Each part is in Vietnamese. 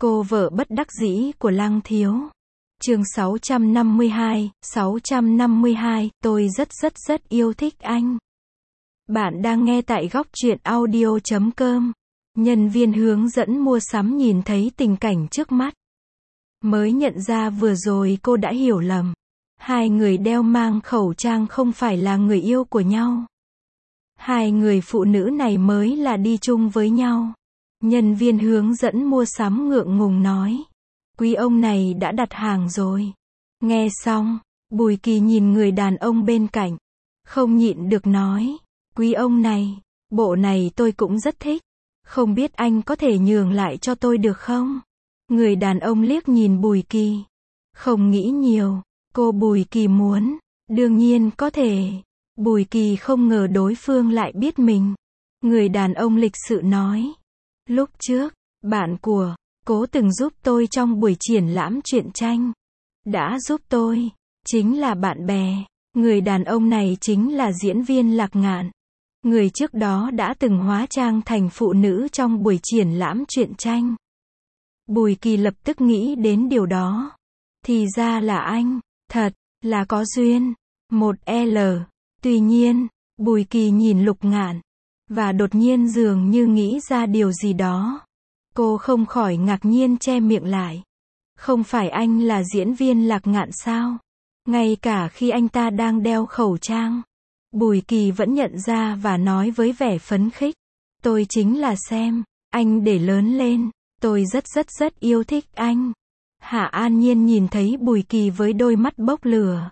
Cô vợ bất đắc dĩ của Lăng Thiếu. Chương 652, tôi rất yêu thích anh. Bạn đang nghe tại góc truyện audio.com. Nhân viên hướng dẫn mua sắm nhìn thấy tình cảnh trước mắt. Mới nhận ra vừa rồi cô đã hiểu lầm. Hai người đeo mang khẩu trang không phải là người yêu của nhau. Hai người phụ nữ này mới là đi chung với nhau. Nhân viên hướng dẫn mua sắm ngượng ngùng nói. Quý ông này đã đặt hàng rồi. Nghe xong, Bùi Kỳ nhìn người đàn ông bên cạnh. Không nhịn được nói. Quý ông này, bộ này tôi cũng rất thích. Không biết anh có thể nhường lại cho tôi được không? Người đàn ông liếc nhìn Bùi Kỳ. Không nghĩ nhiều, cô Bùi Kỳ muốn. Đương nhiên có thể. Bùi Kỳ không ngờ đối phương lại biết mình. Người đàn ông lịch sự nói. Lúc trước, bạn của Cố từng giúp tôi trong buổi triển lãm truyện tranh. Đã giúp tôi. Chính là bạn bè. Người đàn ông này chính là diễn viên Lạc Ngạn. Người trước đó đã từng hóa trang thành phụ nữ trong buổi triển lãm truyện tranh. Bùi Kỳ lập tức nghĩ đến điều đó. Thì ra là anh. Thật là có duyên. Một L. Tuy nhiên, Bùi Kỳ nhìn Lục Ngạn. Và đột nhiên dường như nghĩ ra điều gì đó. Cô không khỏi ngạc nhiên che miệng lại. Không phải anh là diễn viên Lạc Ngạn sao? Ngay cả khi anh ta đang đeo khẩu trang, Bùi Kỳ vẫn nhận ra và nói với vẻ phấn khích. Tôi chính là xem, anh để lớn lên. Tôi rất yêu thích anh. Hạ An Nhiên nhìn thấy Bùi Kỳ với đôi mắt bốc lửa.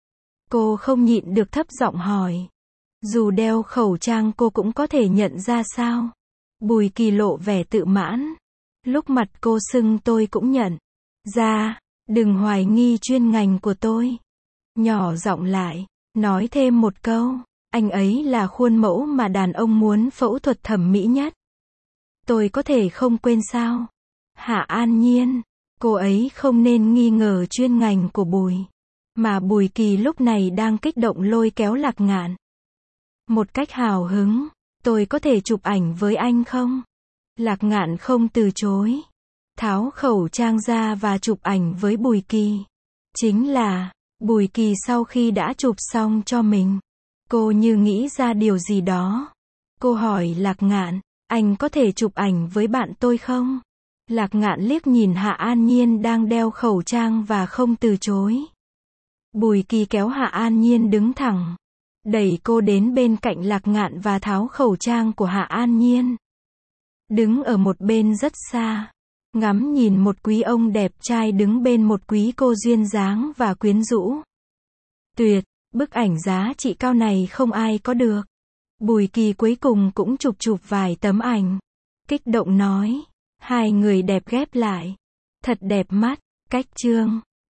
Cô không nhịn được thấp giọng hỏi. Dù đeo khẩu trang cô cũng có thể nhận ra sao? Bùi Kỳ lộ vẻ tự mãn. Lúc mặt cô sưng tôi cũng nhận ra. Đừng hoài nghi chuyên ngành của tôi. Nhỏ giọng lại, nói thêm một câu. Anh ấy là khuôn mẫu mà đàn ông muốn phẫu thuật thẩm mỹ nhất. Tôi có thể không quên sao? Hạ An Nhiên, cô ấy không nên nghi ngờ chuyên ngành của Bùi. Mà Bùi Kỳ lúc này đang kích động lôi kéo Lạc Ngạn. Một cách hào hứng. Tôi có thể chụp ảnh với anh không? Lạc Ngạn không từ chối. Tháo khẩu trang ra và chụp ảnh với Bùi Kỳ. Chính là, Bùi Kỳ sau khi đã chụp xong cho mình. Cô như nghĩ ra điều gì đó. Cô hỏi Lạc Ngạn, anh có thể chụp ảnh với bạn tôi không? Lạc Ngạn liếc nhìn Hạ An Nhiên đang đeo khẩu trang và không từ chối. Bùi Kỳ kéo Hạ An Nhiên đứng thẳng. Đẩy cô đến bên cạnh Lạc Ngạn và tháo khẩu trang của Hạ An Nhiên. Đứng ở một bên rất xa. Ngắm nhìn một quý ông đẹp trai đứng bên một quý cô duyên dáng và quyến rũ. Tuyệt, bức ảnh giá trị cao này không ai có được. Bùi Kỳ cuối cùng cũng chụp vài tấm ảnh. Kích động nói. Hai người đẹp ghép lại. Thật đẹp mắt. Cách chương.